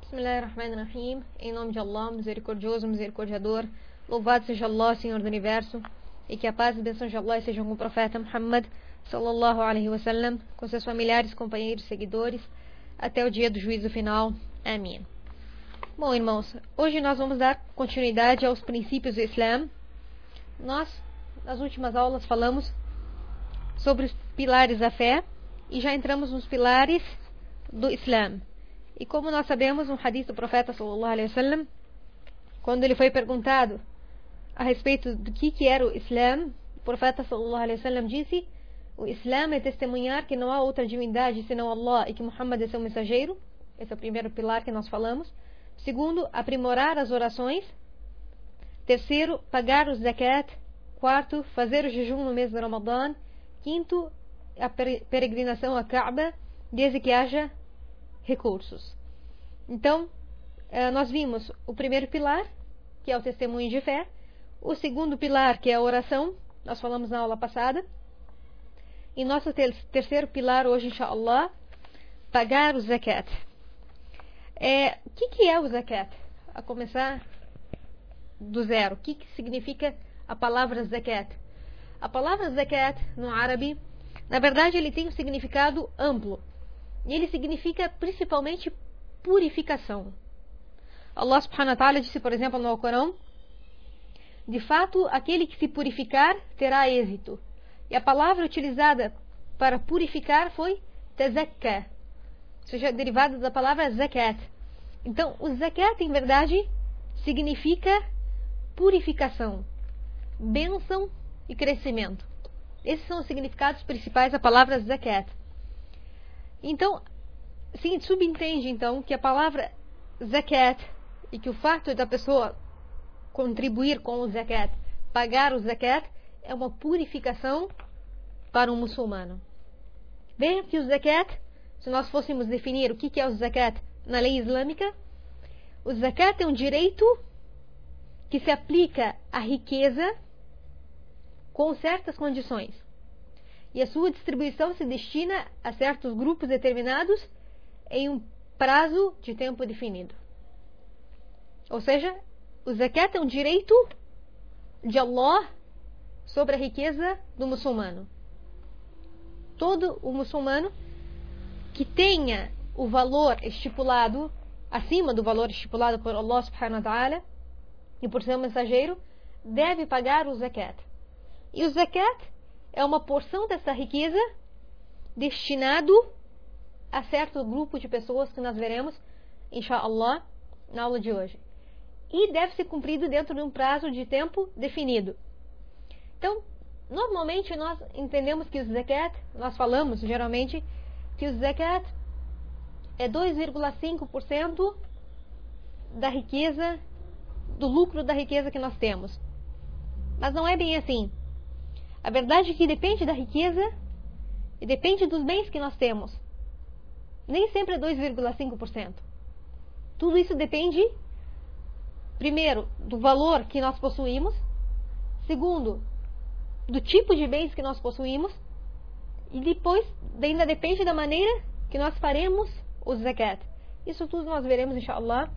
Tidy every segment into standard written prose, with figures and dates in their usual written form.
Bismillahirrahmanirrahim. Em nome de Allah, misericordioso, misericordiador. Louvado seja Allah, Senhor do Universo, e que a paz e a bênção de Allah sejam com o profeta Muhammad sallallahu alaihi wasallam, com seus familiares, companheiros, seguidores, até o dia do juízo final. Amém. Bom, irmãos, hoje nós vamos dar continuidade aos princípios do Islã. Nós, nas últimas aulas, falamos sobre os pilares da fé e já entramos nos pilares do Islã. E como nós sabemos, um hadith do profeta sallallahu alaihi wasallam, quando ele foi perguntado a respeito do que era o Islã, o profeta sallallahu alaihi wasallam disse: o Islã é testemunhar que não há outra divindade senão Allah e que Muhammad é seu mensageiro. Esse é o primeiro pilar que nós falamos. Segundo, aprimorar as orações. Terceiro, pagar o zakat. Quarto, fazer o jejum no mês de Ramadã. Quinto, a peregrinação à Kaaba, desde que haja recursos. Então, nós vimos o primeiro pilar, que é o testemunho de fé. O segundo pilar, que é a oração, nós falamos na aula passada. E nosso terceiro pilar hoje, inshallah, pagar o zakat. O que é o zakat? A começar do zero. O que significa a palavra zakat? A palavra zakat, no árabe, na verdade, ele tem um significado amplo. E ele significa principalmente purificação. Allah subhanahu wa ta'ala disse, por exemplo, no Alcorão: de fato, aquele que se purificar terá êxito. E a palavra utilizada para purificar foi tazakka, ou seja, derivada da palavra zakat. Então, o zakat, em verdade, significa purificação, bênção e crescimento. Esses são os significados principais da palavra zakat. Então, se subentende então que a palavra zakat e que o fato da pessoa contribuir com o zakat, pagar o zakat, é uma purificação para um muçulmano. Veja que o zakat, se nós fôssemos definir o que é o zakat na lei islâmica, o zakat é um direito que se aplica à riqueza com certas condições. E a sua distribuição se destina a certos grupos determinados em um prazo de tempo definido. Ou seja, o zakat é um direito de Allah sobre a riqueza do muçulmano. Todo o muçulmano que tenha o valor estipulado, acima do valor estipulado por Allah subhanahu wa ta'ala e por seu mensageiro, deve pagar o zakat. E o zakat é uma porção dessa riqueza destinado a certo grupo de pessoas que nós veremos, inshallah, na aula de hoje. E deve ser cumprido dentro de um prazo de tempo definido. Então, normalmente nós entendemos que o zakat, nós falamos geralmente que o zakat é 2,5% da riqueza, do lucro da riqueza que nós temos. Mas não é bem assim. A verdade é que depende da riqueza e depende dos bens que nós temos. Nem sempre é 2,5%. Tudo isso depende, primeiro, do valor que nós possuímos. Segundo, do tipo de bens que nós possuímos. E depois, ainda depende da maneira que nós faremos o zakat. Isso tudo nós veremos, inshallah,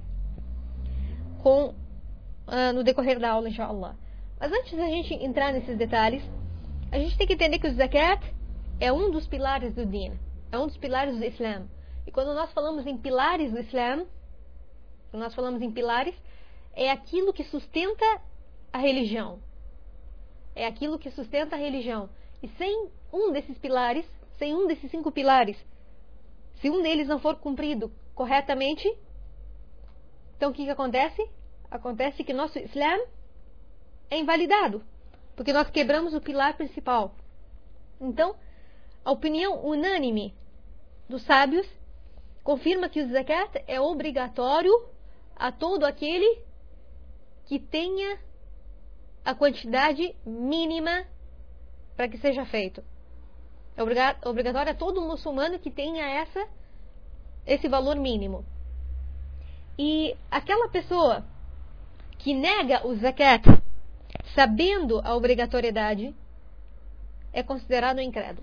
no decorrer da aula, inshallah. Mas antes da gente entrar nesses detalhes, a gente tem que entender que o zakat é um dos pilares do din, é um dos pilares do Islã. E quando nós falamos em pilares do Islã, quando nós falamos em pilares, é aquilo que sustenta a religião. É aquilo que sustenta a religião. E sem um desses pilares, sem um desses 5 pilares, se um deles não for cumprido corretamente, então o que acontece? Acontece que nosso Islã é invalidado, porque nós quebramos o pilar principal. Então, a opinião unânime dos sábios confirma que o zakat é obrigatório a todo aquele que tenha a quantidade mínima para que seja feito. É obrigatório a todo muçulmano que tenha esse valor mínimo. E aquela pessoa que nega o zakat sabendo a obrigatoriedade é considerado incrédulo.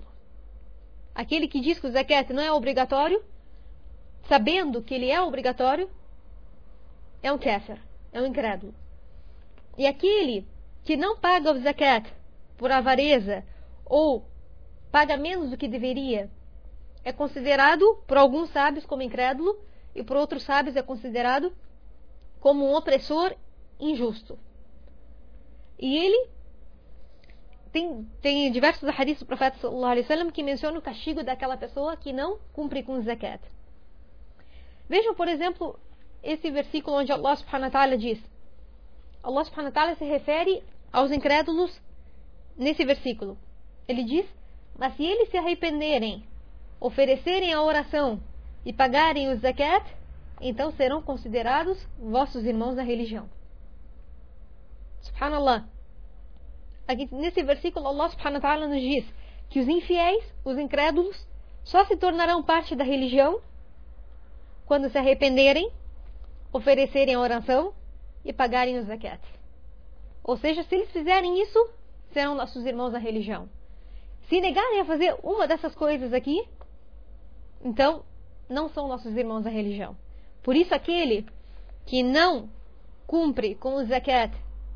Aquele que diz que o zakat não é obrigatório, sabendo que ele é obrigatório, é um kafir, é um incrédulo. E aquele que não paga o zakat por avareza ou paga menos do que deveria, é considerado por alguns sábios como incrédulo e por outros sábios é considerado como um opressor injusto. E ele tem diversos hadiths do profeta sallallahu alaihi wasallam que mencionam o castigo daquela pessoa que não cumpre com o zakat. Vejam, por exemplo, esse versículo onde Allah subhanahu wa ta'ala diz. Allah subhanahu wa ta'ala se refere aos incrédulos nesse versículo. Ele diz: mas se eles se arrependerem, oferecerem a oração e pagarem o zakat, então serão considerados vossos irmãos na religião. Subhanallah. Aqui, nesse versículo, Allah subhanahu wa ta'ala nos diz que os infiéis, os incrédulos, só se tornarão parte da religião quando se arrependerem, oferecerem a oração e pagarem o zakat. Ou seja, se eles fizerem isso, serão nossos irmãos na religião. Se negarem a fazer uma dessas coisas aqui, então não são nossos irmãos na religião. Por isso, aquele que não cumpre com o zakat,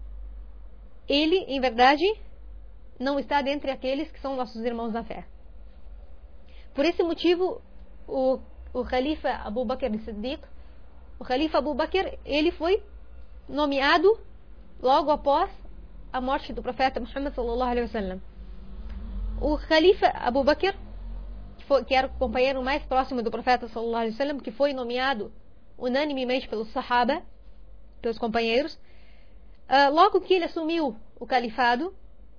ele, em verdade, não está dentre aqueles que são nossos irmãos na fé. Por esse motivo, o Khalifa Abu Bakr al-Siddiq, o Khalifa Abu Bakr, ele foi nomeado logo após a morte do profeta Muhammad sallallahu alaihi wasallam. O Khalifa Abu Bakr, que era o companheiro mais próximo do profeta sallallahu alaihi wasallam, que foi nomeado unanimemente pelos Sahaba, pelos companheiros, logo que ele assumiu o califado,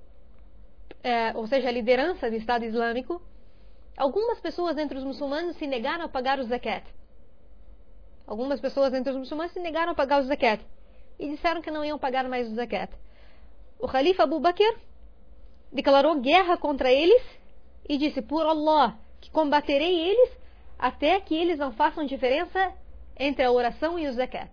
ou seja, a liderança do Estado Islâmico, algumas pessoas entre os muçulmanos se negaram a pagar o zakat. Algumas pessoas entre os muçulmanos se negaram a pagar o zakat e disseram que não iam pagar mais o zakat. O Khalifa Abu Bakr declarou guerra contra eles e disse: por Allah, que combaterei eles até que eles não façam diferença entre a oração e o zakat.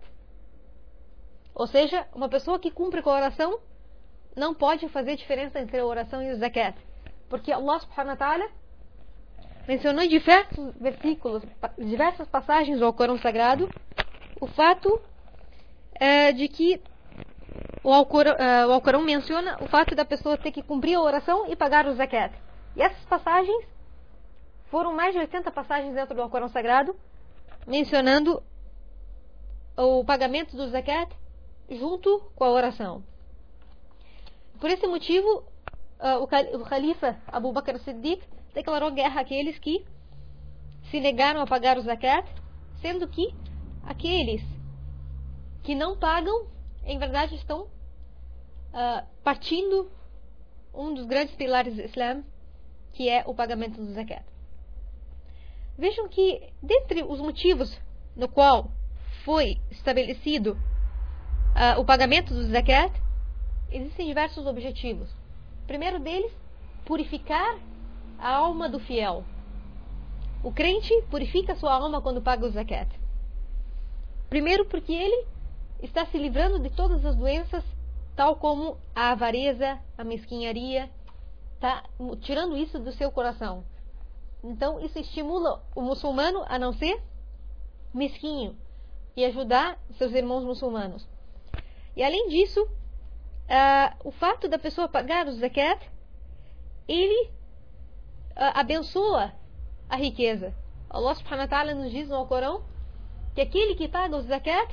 Ou seja, uma pessoa que cumpre com a oração não pode fazer diferença entre a oração e o zakat, porque Allah subhanahu wa ta'ala mencionou em diversos versículos, diversas passagens do Alcorão Sagrado, o fato de que o Alcorão menciona o fato da pessoa ter que cumprir a oração e pagar o zakat. E essas passagens foram mais de 80 passagens dentro do Alcorão Sagrado, mencionando o pagamento do zakat junto com a oração. Por esse motivo, o Khalifa Abu Bakr as-Siddiq declarou guerra àqueles que se negaram a pagar o zakat, sendo que aqueles que não pagam, em verdade, estão partindo um dos grandes pilares do Islã, que é o pagamento do zakat. Vejam que, dentre os motivos no qual foi estabelecido o pagamento do zakat, existem diversos objetivos. O primeiro deles, purificar a alma do fiel. O crente purifica sua alma quando paga o zakat. Primeiro porque ele está se livrando de todas as doenças, tal como a avareza, a mesquinharia, está tirando isso do seu coração. Então isso estimula o muçulmano a não ser mesquinho e ajudar seus irmãos muçulmanos. E além disso, o fato da pessoa pagar o zakat, ele abençoa a riqueza. Allah subhanahu wa ta'ala nos diz no Alcorão que aquele que paga o zakat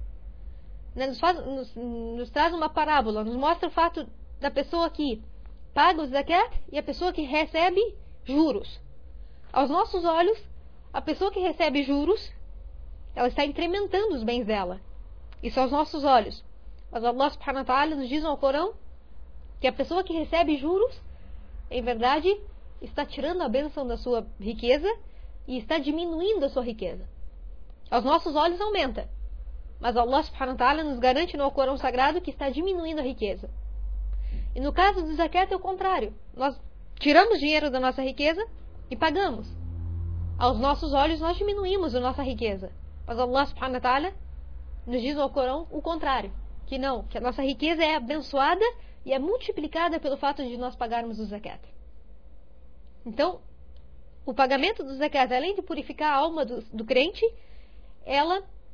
nos traz uma parábola, nos mostra o fato da pessoa que paga o zakat e a pessoa que recebe juros. Aos nossos olhos, a pessoa que recebe juros, ela está incrementando os bens dela. Isso aos nossos olhos. Mas Allah subhanahu wa ta'ala nos diz no Alcorão que a pessoa que recebe juros, em verdade, está tirando a bênção da sua riqueza e está diminuindo a sua riqueza. Aos nossos olhos aumenta, mas Allah subhanahu wa ta'ala nos garante no Alcorão Sagrado que está diminuindo a riqueza. E no caso do zakat é o contrário. Nós tiramos dinheiro da nossa riqueza e pagamos. Aos nossos olhos nós diminuímos a nossa riqueza, mas Allah subhanahu wa ta'ala nos diz no Alcorão o contrário, que não, que a nossa riqueza é abençoada e é multiplicada pelo fato de nós pagarmos o zakat. Então, o pagamento do zakat, além de purificar a alma do crente, ela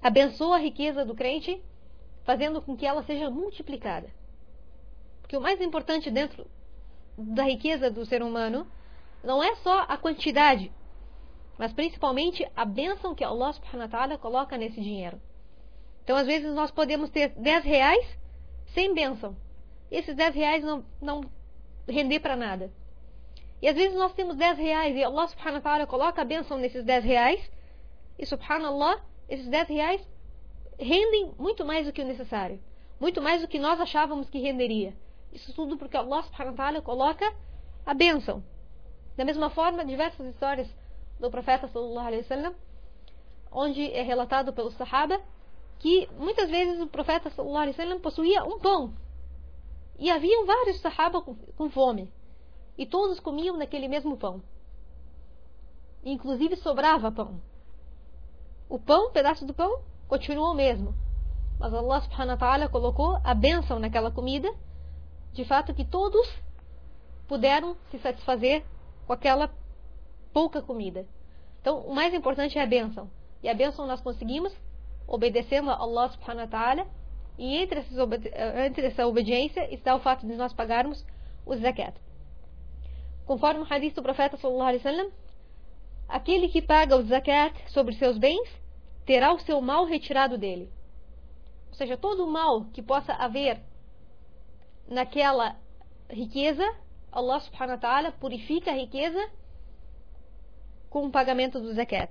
abençoa a riqueza do crente, fazendo com que ela seja multiplicada. Porque o mais importante dentro da riqueza do ser humano não é só a quantidade, mas principalmente a bênção que Allah subhanahu wa ta'ala coloca nesse dinheiro. Então, às vezes, nós podemos ter 10 reais sem bênção. E esses 10 reais não render para nada. E às vezes nós temos 10 reais e Allah subhanahu wa ta'ala coloca a bênção nesses 10 reais. E subhanallah, esses 10 reais rendem muito mais do que o necessário. Muito mais do que nós achávamos que renderia. Isso tudo porque Allah subhanahu wa ta'ala coloca a bênção. Da mesma forma, diversas histórias do profeta sallallahu alaihi wasallam, onde é relatado pelos sahaba que muitas vezes o profeta sallallahu alaihi wasallam possuía um pão. E haviam vários sahaba com fome. E todos comiam naquele mesmo pão. E, inclusive sobrava pão. O pão, o pedaço do pão, continuou o mesmo. Mas Allah subhanahu wa ta'ala colocou a bênção naquela comida, de fato que todos puderam se satisfazer com aquela pouca comida. Então, o mais importante é a bênção. E a bênção nós conseguimos obedecendo a Allah subhanahu wa ta'ala. E entre essa obediência está o fato de nós pagarmos o zakat. Conforme o hadith do profeta sallallahu alaihi wasallam, aquele que paga o zakat sobre seus bens terá o seu mal retirado dele. Ou seja, todo o mal que possa haver naquela riqueza, Allah subhanahu wa ta'ala purifica a riqueza com o pagamento do zakat.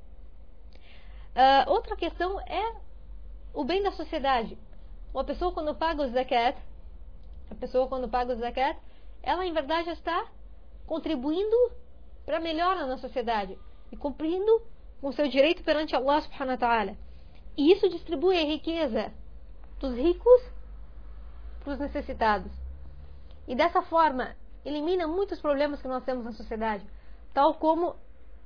Outra questão é o bem da sociedade. Uma pessoa quando paga o zakat, ela em verdade está contribuindo para a melhora na sociedade e cumprindo com seu direito perante Allah subhanahu wa ta'ala. E isso distribui a riqueza dos ricos para os necessitados. E dessa forma elimina muitos problemas que nós temos na sociedade, tal como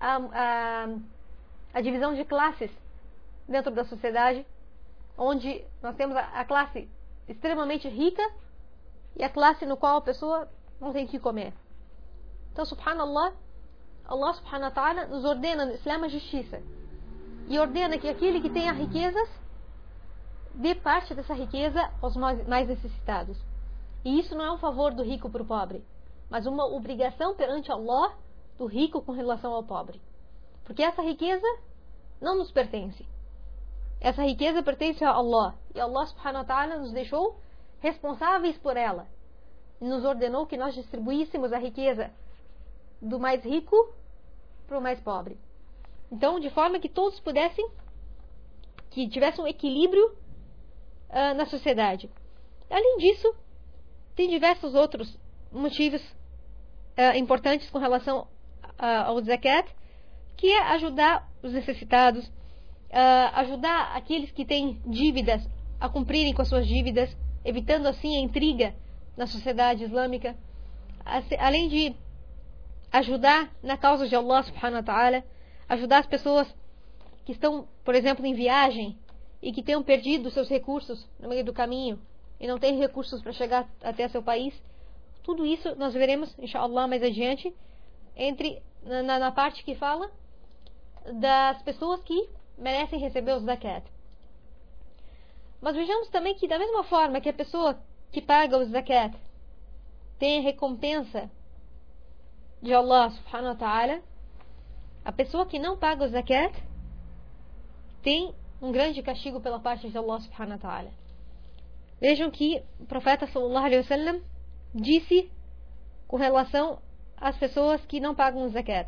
a divisão de classes dentro da sociedade, onde nós temos a classe extremamente rica e a classe no qual a pessoa não tem o que comer. Então, subhanallah, Allah subhanahu wa ta'ala nos ordena no Islã a justiça. E ordena que aquele que tenha riquezas dê parte dessa riqueza aos mais necessitados. E isso não é um favor do rico para o pobre, mas uma obrigação perante Allah do rico com relação ao pobre. Porque essa riqueza não nos pertence. Essa riqueza pertence a Allah. E Allah subhanahu wa ta'ala nos deixou responsáveis por ela. E nos ordenou que nós distribuíssemos a riqueza do mais rico para o mais pobre. Então, de forma que todos pudessem, que tivessem um equilíbrio na sociedade. Além disso, tem diversos outros motivos importantes com relação ao zakat, que é ajudar os necessitados, ajudar aqueles que têm dívidas a cumprirem com as suas dívidas, evitando assim a intriga na sociedade islâmica, além de ajudar na causa de Allah subhanahu wa ta'ala, ajudar as pessoas que estão, por exemplo, em viagem e que tenham perdido seus recursos no meio do caminho e não têm recursos para chegar até seu país. Tudo isso nós veremos, inshallah, mais adiante, na parte que fala das pessoas que merecem receber os zakat. Mas vejamos também que da mesma forma que a pessoa que paga os zakat tem recompensa de Allah subhanahu wa ta'ala, a pessoa que não paga o zakat tem um grande castigo pela parte de Allah subhanahu wa ta'ala. Vejam que o profeta sallallahu alaihi wasallam disse com relação às pessoas que não pagam o zakat.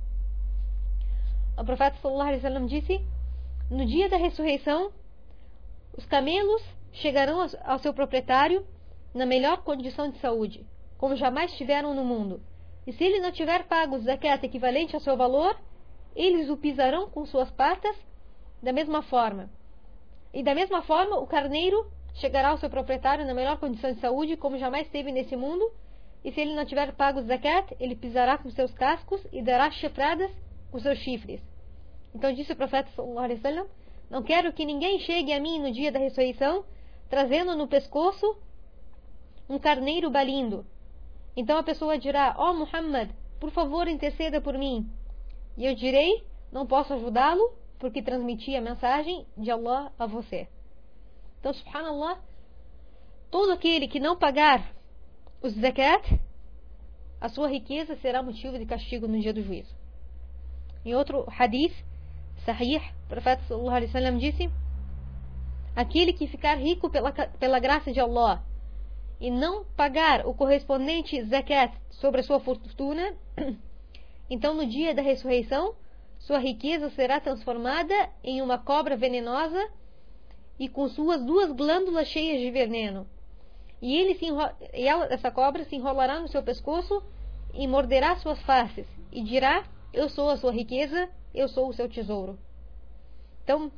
O profeta sallallahu alaihi wasallam disse: no dia da ressurreição, os camelos chegarão ao seu proprietário na melhor condição de saúde, como jamais tiveram no mundo. E se ele não tiver pago o zakat equivalente ao seu valor, eles o pisarão com suas patas da mesma forma. E da mesma forma, o carneiro chegará ao seu proprietário na melhor condição de saúde, como jamais esteve nesse mundo. E se ele não tiver pago o zakat, ele pisará com seus cascos e dará chifradas com seus chifres. Então disse o profeta sallallahu alaihi wasallam: não quero que ninguém chegue a mim no dia da ressurreição trazendo no pescoço um carneiro balindo. Então a pessoa dirá: ó Muhammad, por favor interceda por mim. E eu direi: não posso ajudá-lo, porque transmitia a mensagem de Allah a você. Então, subhanallah, todo aquele que não pagar os zakat, a sua riqueza será motivo de castigo no dia do juízo. Em outro hadith sahih, o profeta sallallahu alaihi wasallam disse: aquele que ficar rico pela graça de Allah e não pagar o correspondente zakat sobre a sua fortuna, então no dia da ressurreição sua riqueza será transformada em uma cobra venenosa e com suas 2 glândulas cheias de veneno. E essa cobra se enrolará no seu pescoço e morderá suas faces e dirá: eu sou a sua riqueza, eu sou o seu tesouro. Então,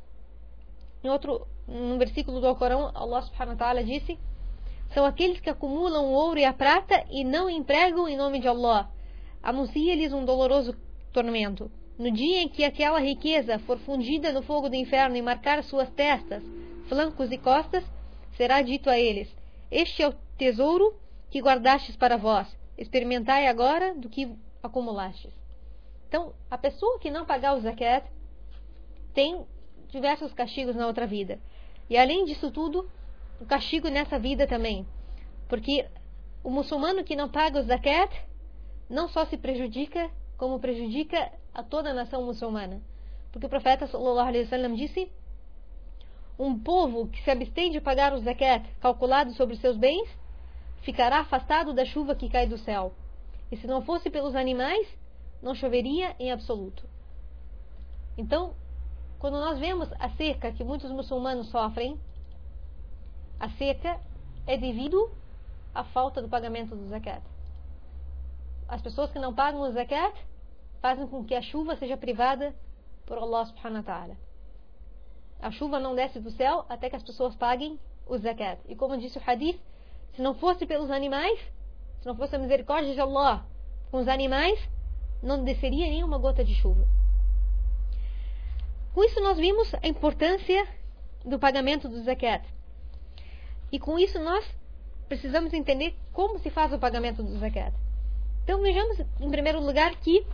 num versículo do Alcorão, Allah subhanahu wa ta'ala disse: são aqueles que acumulam o ouro e a prata e não empregam em nome de Allah. Anuncia-lhes um doloroso tormento. No dia em que aquela riqueza for fundida no fogo do inferno e marcar suas testas, flancos e costas, será dito a eles: este é o tesouro que guardastes para vós. Experimentai agora do que acumulastes. Então, a pessoa que não pagar o zakat tem diversos castigos na outra vida. E além disso tudo, o castigo nessa vida também. Porque o muçulmano que não paga o zakat não só se prejudica, como prejudica a toda a nação muçulmana. Porque o profeta sallallahu alaihi wasallam disse: um povo que se abstém de pagar o zakat calculado sobre seus bens ficará afastado da chuva que cai do céu. E se não fosse pelos animais, não choveria em absoluto. Então, quando nós vemos a seca que muitos muçulmanos sofrem, a seca é devido à falta do pagamento do zakat. As pessoas que não pagam o zakat fazem com que a chuva seja privada por Allah subhanahu wa ta'ala. A chuva não desce do céu até que as pessoas paguem o zakat. E como disse o hadith, se não fosse pelos animais, se não fosse a misericórdia de Allah com os animais, não desceria nenhuma gota de chuva. Com isso nós vimos a importância do pagamento do zakat. E com isso nós precisamos entender como se faz o pagamento do zakat. Então vejamos em primeiro lugar que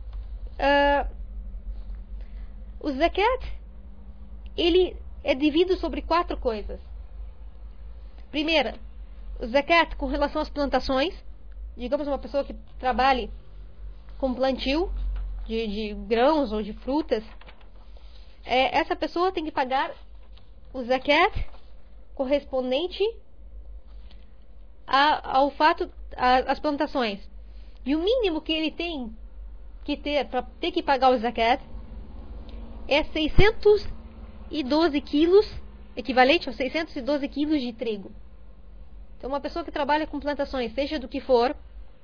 o zakat ele é dividido sobre 4 coisas. Primeira, o zakat com relação às plantações. Digamos uma pessoa que trabalhe com plantio de grãos ou de frutas, essa pessoa tem que pagar o zakat correspondente ao fato, às plantações. E o mínimo que ele tem que ter para ter que pagar o zakat é 612 quilos, equivalente a 612 quilos de trigo. Então, uma pessoa que trabalha com plantações, seja do que for,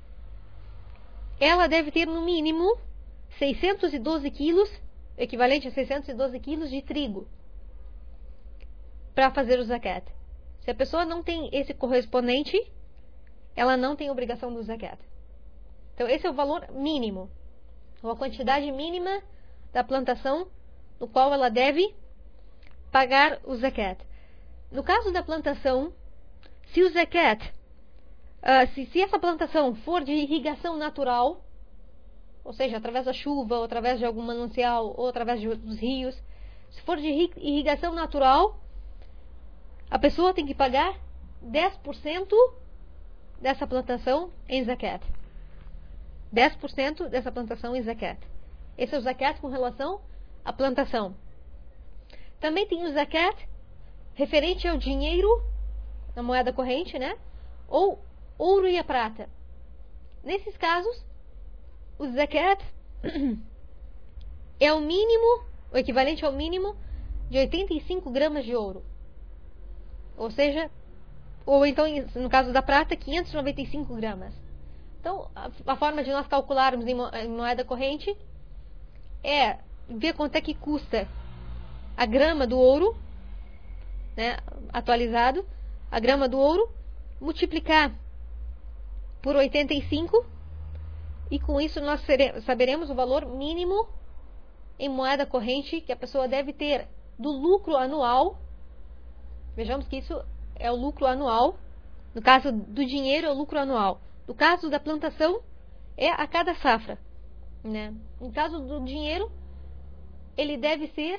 ela deve ter no mínimo 612 quilos, equivalente a 612 quilos de trigo, para fazer o zakat. Se a pessoa não tem esse correspondente, ela não tem obrigação do zakat. Então, esse é o valor mínimo, ou a quantidade mínima da plantação no qual ela deve pagar o zakat. No caso da plantação, se o zakat, se essa plantação for de irrigação natural, ou seja, através da chuva, ou através de algum manancial, ou através dos rios, se for de irrigação natural, a pessoa tem que pagar 10% dessa plantação em zakat. 10% dessa plantação em zakat. Esse é o zakat com relação à plantação. Também tem o zakat referente ao dinheiro, na moeda corrente, né? Ou ouro e a prata. Nesses casos, o zakat é o mínimo, o equivalente ao mínimo de 85 gramas de ouro. Ou seja, ou então, no caso da prata, 595 gramas. Então, a forma de nós calcularmos em moeda corrente é ver quanto é que custa a grama do ouro, né, atualizado, a grama do ouro, multiplicar por 85 e com isso nós saberemos o valor mínimo em moeda corrente que a pessoa deve ter do lucro anual. Vejamos que isso é o lucro anual. No caso do dinheiro, é o lucro anual. No caso da plantação, é a cada safra, né? No caso do dinheiro, ele deve ser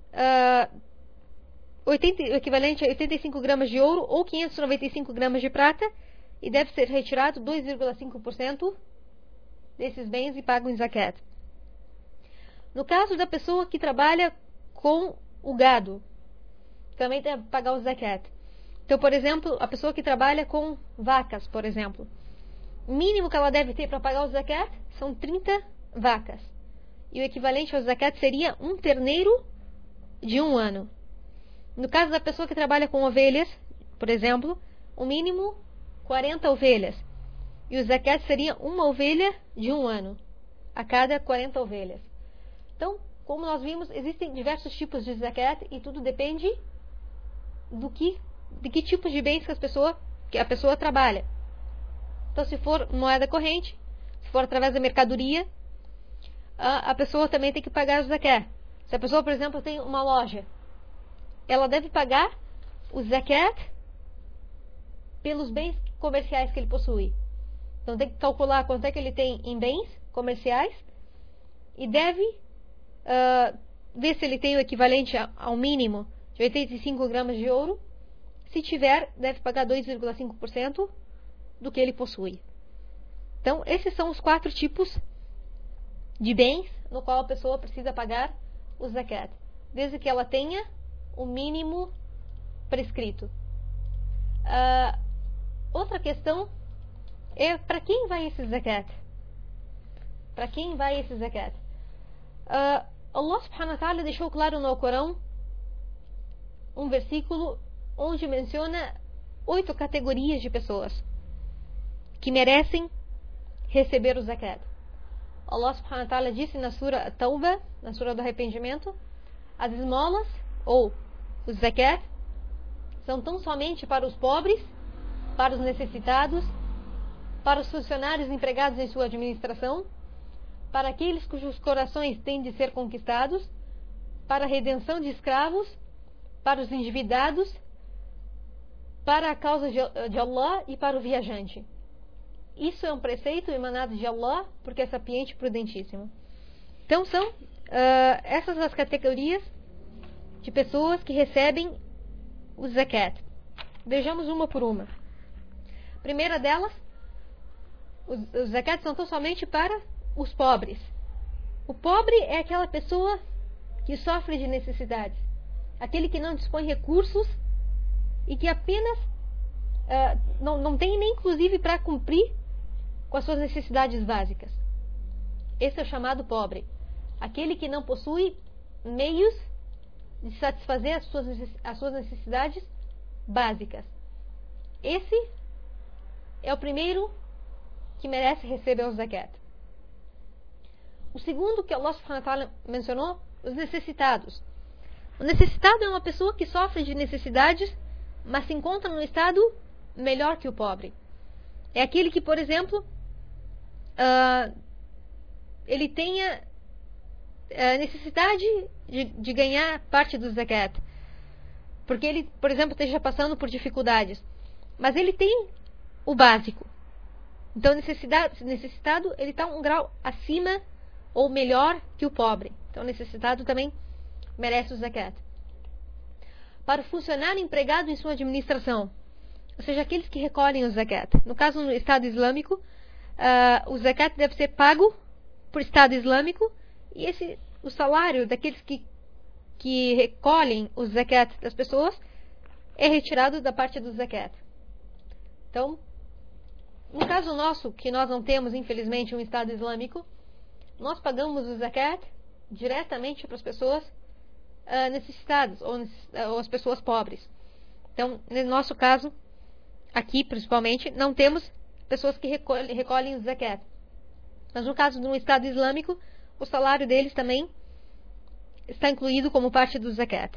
o equivalente a 85 gramas de ouro ou 595 gramas de prata, e deve ser retirado 2,5% desses bens e pago em zakat. No caso da pessoa que trabalha com o gado, também tem que pagar o zakat. Então, por exemplo, a pessoa que trabalha com vacas, por exemplo, o mínimo que ela deve ter para pagar o zakat são 30 vacas. E o equivalente ao zakat seria um terneiro de 1 ano. No caso da pessoa que trabalha com ovelhas, por exemplo, o mínimo 40 ovelhas. E o zakat seria uma ovelha de 1 ano, a cada 40 ovelhas. Então, como nós vimos, existem diversos tipos de zakat e tudo depende de que tipos de bens que a pessoa trabalha. Então, se for moeda corrente, se for através da mercadoria, a pessoa também tem que pagar o zakat. Se a pessoa, por exemplo, tem uma loja, ela deve pagar o zakat pelos bens comerciais que ele possui. Então, tem que calcular quanto é que ele tem em bens comerciais e deve ver se ele tem o equivalente ao mínimo de 85 gramas de ouro. Se tiver, deve pagar 2,5% do que ele possui. Então, esses são os 4 tipos de bens no qual a pessoa precisa pagar o zakat, desde que ela tenha o mínimo prescrito. Outra questão é para quem vai esse zakat? Para quem vai esse zakat? Allah subhanahu wa ta'ala deixou claro no Alcorão um versículo onde menciona 8 categorias de pessoas que merecem receber o zakat. Allah subhanahu wa ta'ala disse na Sura At-Tawbah, na Sura do Arrependimento, as esmolas, ou o zakat, são tão somente para os pobres, para os necessitados, para os funcionários empregados em sua administração, para aqueles cujos corações têm de ser conquistados, para a redenção de escravos, para os endividados, para a causa de Allah e para o viajante. Isso é um preceito emanado de Allah, porque é sapiente e prudentíssimo. Então são essas as categorias de pessoas que recebem o zakat. Vejamos uma por uma. A primeira delas, os zakat são tão somente para os pobres. O pobre é aquela pessoa que sofre de necessidades, aquele que não dispõe recursos e que apenas não tem nem inclusive para cumprir com as suas necessidades básicas. Esse é o chamado pobre, aquele que não possui meios de satisfazer as suas necessidades básicas. Esse é o primeiro que merece receber o zakat. O segundo que Allah subhanahu wa ta'ala mencionou, os necessitados. O necessitado é uma pessoa que sofre de necessidades, mas se encontra num estado melhor que o pobre. É aquele que, por exemplo, ele tenha necessidade de ganhar parte do zakat, porque ele, por exemplo, esteja passando por dificuldades, mas ele tem o básico. Então, necessitado, ele está um grau acima ou melhor que o pobre. Então, necessitado também merece o zakat. Para o funcionário empregado em sua administração, ou seja, aqueles que recolhem o zakat. No caso, no Estado Islâmico, o zakat deve ser pago por Estado Islâmico, e o salário daqueles que recolhem o zakat das pessoas é retirado da parte do zakat. Então, no caso nosso, que nós não temos, infelizmente, um Estado Islâmico, nós pagamos o zakat diretamente para as pessoas necessitadas ou as pessoas pobres. Então, no nosso caso, aqui principalmente, não temos pessoas que recolhem o zakat. Mas no caso de um Estado Islâmico, o salário deles também está incluído como parte do zakat.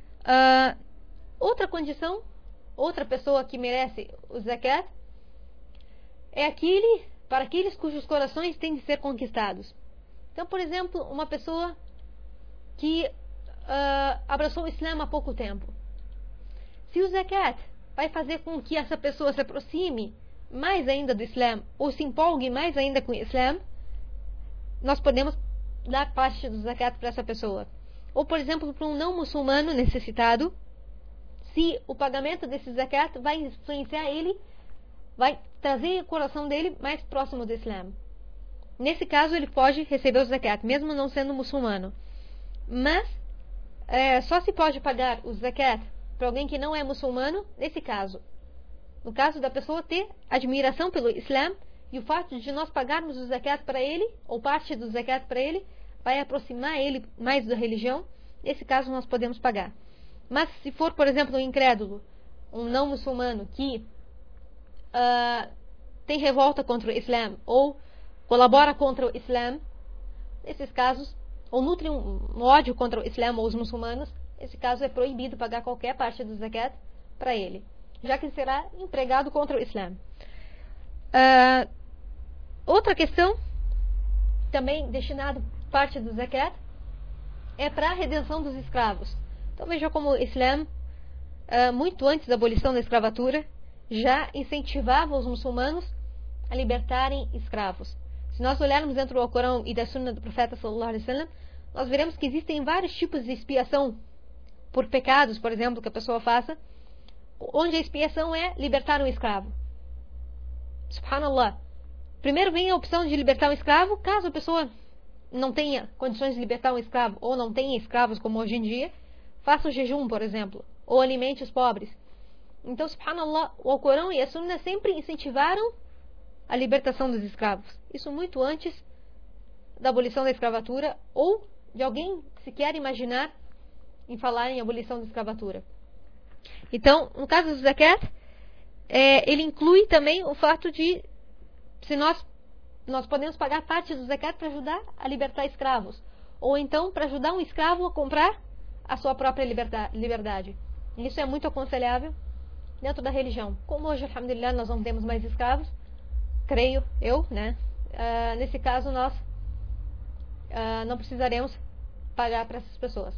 Outra condição, outra pessoa que merece o zakat é para aqueles cujos corações têm de ser conquistados. Então, por exemplo, uma pessoa que abraçou o Islã há pouco tempo. Se o zakat vai fazer com que essa pessoa se aproxime mais ainda do Islã, ou se empolgue mais ainda com o Islã, nós podemos dar parte do zakat para essa pessoa. Ou, por exemplo, para um não muçulmano necessitado, se o pagamento desse zakat vai influenciar ele, vai trazer o coração dele mais próximo do Islã. Nesse caso, ele pode receber o zakat, mesmo não sendo muçulmano. Mas, só se pode pagar o zakat para alguém que não é muçulmano, nesse caso. No caso da pessoa ter admiração pelo Islã, e o fato de nós pagarmos o zakat para ele, ou parte do zakat para ele, vai aproximar ele mais da religião. Nesse caso, nós podemos pagar. Mas se for, por exemplo, um incrédulo, um não muçulmano que tem revolta contra o Islã, ou colabora contra o Islã, nesses casos, ou nutre um ódio contra o Islã ou os muçulmanos, nesse caso é proibido pagar qualquer parte do zakat para ele, já que será empregado contra o Islã. Outra questão, também destinado parte do zakat, é para a redenção dos escravos. Então veja como o Islã, muito antes da abolição da escravatura, já incentivava os muçulmanos a libertarem escravos. Se nós olharmos dentro do Alcorão e da Sunna do Profeta sallallahu alaihi wasallam, nós veremos que existem vários tipos de expiação por pecados, por exemplo, que a pessoa faça, onde a expiação é libertar um escravo. Subhanallah. Primeiro vem a opção de libertar um escravo, caso a pessoa não tenha condições de libertar um escravo, ou não tenha escravos como hoje em dia, faça o jejum, por exemplo, ou alimente os pobres. Então, subhanallah, o Alcorão e a Sunna sempre incentivaram a libertação dos escravos. Isso muito antes da abolição da escravatura, ou de alguém sequer imaginar em falar em abolição da escravatura. Então, no caso do zakat, ele inclui também o fato de, se nós podemos pagar parte do zakat para ajudar a libertar escravos, ou então para ajudar um escravo a comprar a sua própria liberdade. Isso é muito aconselhável dentro da religião. Como hoje, alhamdulillah, nós não temos mais escravos, creio eu, né? Nesse caso, nós não precisaremos pagar para essas pessoas.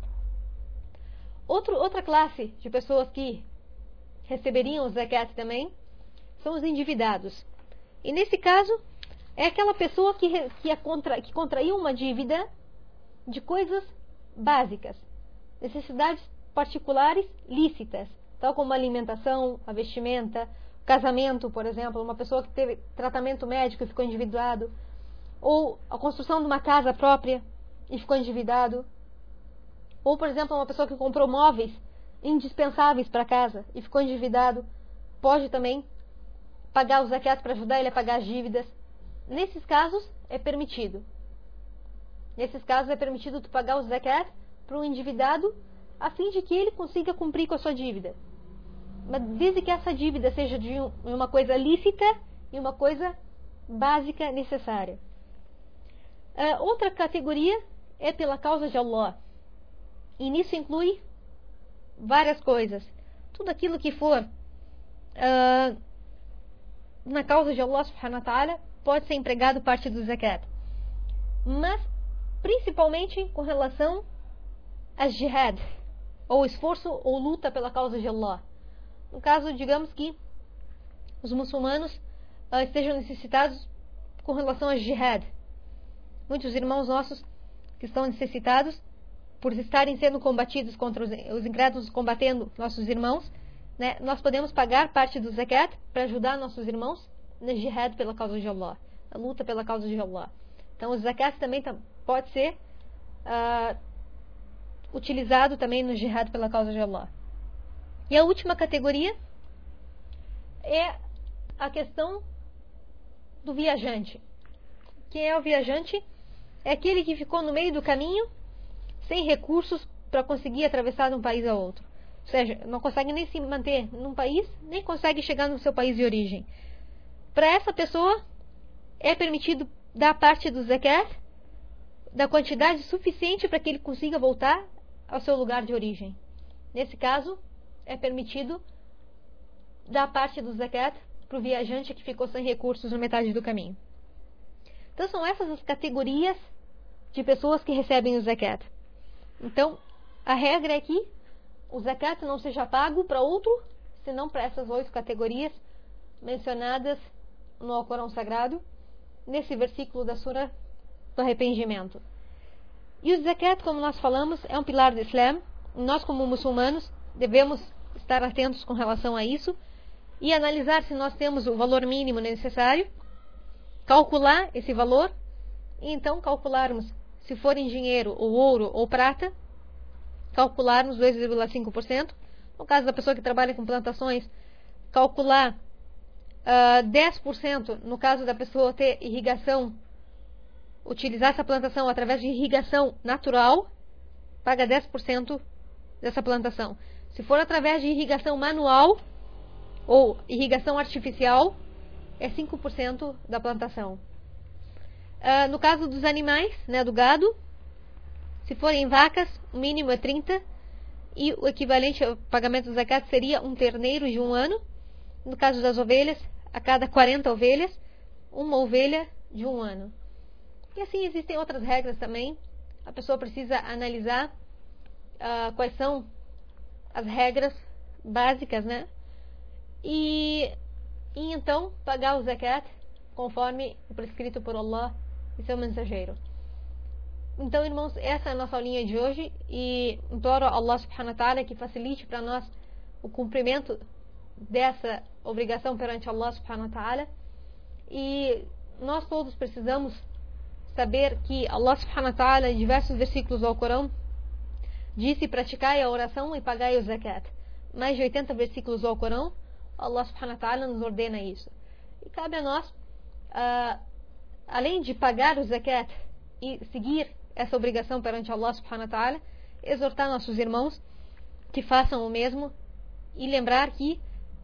Outra classe de pessoas que receberiam o zakat também são os endividados. E nesse caso, é aquela pessoa que contraiu uma dívida de coisas básicas, necessidades particulares lícitas, tal como a alimentação, a vestimenta, casamento, por exemplo, uma pessoa que teve tratamento médico e ficou endividado, ou a construção de uma casa própria e ficou endividado, ou, por exemplo, uma pessoa que comprou móveis indispensáveis para casa e ficou endividado, pode também pagar o zakat para ajudar ele a pagar as dívidas. Nesses casos, é permitido. Nesses casos, é permitido tu pagar o zakat para um endividado, a fim de que ele consiga cumprir com a sua dívida. Mas desde que essa dívida seja de uma coisa lícita e uma coisa básica necessária. Outra categoria é pela causa de Allah. E nisso inclui várias coisas. Tudo aquilo que for na causa de Allah subhanahu wa ta'ala pode ser empregado parte do zakat. Mas principalmente com relação a jihad, ou esforço ou luta pela causa de Allah. No caso, digamos que os muçulmanos estejam necessitados com relação a jihad. Muitos irmãos nossos que estão necessitados por estarem sendo combatidos contra os incrédulos, combatendo nossos irmãos, né, nós podemos pagar parte do zakat para ajudar nossos irmãos na jihad pela causa de Allah, a luta pela causa de Allah. Então o zakat também pode ser utilizado também no jihad pela causa de Allah. E a última categoria é a questão do viajante. Quem é o viajante? É aquele que ficou no meio do caminho sem recursos para conseguir atravessar de um país a outro. Ou seja, não consegue nem se manter num país, nem consegue chegar no seu país de origem. Para essa pessoa, é permitido dar parte do zakat da quantidade suficiente para que ele consiga voltar ao seu lugar de origem. Nesse caso, é permitido dar parte do zakat para o viajante que ficou sem recursos na metade do caminho. Então, são essas as categorias de pessoas que recebem o zakat. Então, a regra é que o zakat não seja pago para outro, senão para essas 8 categorias mencionadas no Alcorão Sagrado, nesse versículo da Sura do Arrependimento. E o zakat, como nós falamos, é um pilar do Islã. Nós, como muçulmanos, devemos estar atentos com relação a isso e analisar se nós temos o valor mínimo necessário, calcular esse valor e então calcularmos, se for em dinheiro, ou ouro ou prata, calcularmos 2,5%. No caso da pessoa que trabalha com plantações, calcular 10% no caso da pessoa ter irrigação, utilizar essa plantação através de irrigação natural, paga 10% dessa plantação. Se for através de irrigação manual ou irrigação artificial, é 5% da plantação. No caso dos animais, né, do gado, se forem vacas, o mínimo é 30%, e o equivalente ao pagamento do zakat seria um terneiro de 1 ano. No caso das ovelhas, a cada 40 ovelhas, uma ovelha de 1 ano. E assim existem outras regras também. A pessoa precisa analisar quais são as regras básicas, né? E então pagar o zakat conforme o prescrito por Allah e seu mensageiro. Então, irmãos, essa é a nossa aulinha de hoje e imploro a Allah subhanahu wa ta'ala que facilite para nós o cumprimento dessa obrigação perante Allah subhanahu wa ta'ala. E nós todos precisamos saber que Allah subhanahu wa ta'ala, em diversos versículos do Alcorão, disse: praticai a oração e pagai o zakat. Mais de 80 versículos do Alcorão, Allah subhanahu wa ta'ala nos ordena isso. E cabe a nós, além de pagar o zakat e seguir essa obrigação perante Allah subhanahu wa ta'ala, exortar nossos irmãos que façam o mesmo e lembrar que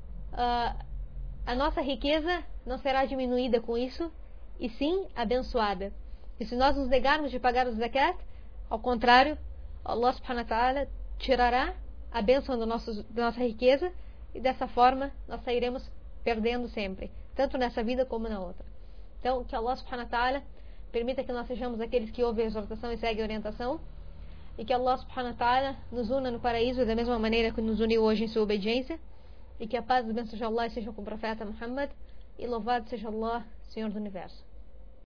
a nossa riqueza não será diminuída com isso, e sim abençoada. E se nós nos negarmos de pagar o zakat, ao contrário, Allah subhanahu wa ta'ala tirará a bênção da nossa riqueza, e dessa forma nós sairemos perdendo sempre, tanto nessa vida como na outra. Então, que Allah subhanahu wa ta'ala permita que nós sejamos aqueles que ouvem a exortação e seguem a orientação, e que Allah subhanahu wa ta'ala nos una no paraíso da mesma maneira que nos uniu hoje em sua obediência, e que a paz e a bênção de Allah estejam com o profeta Muhammad, e louvado seja Allah, Senhor do Universo.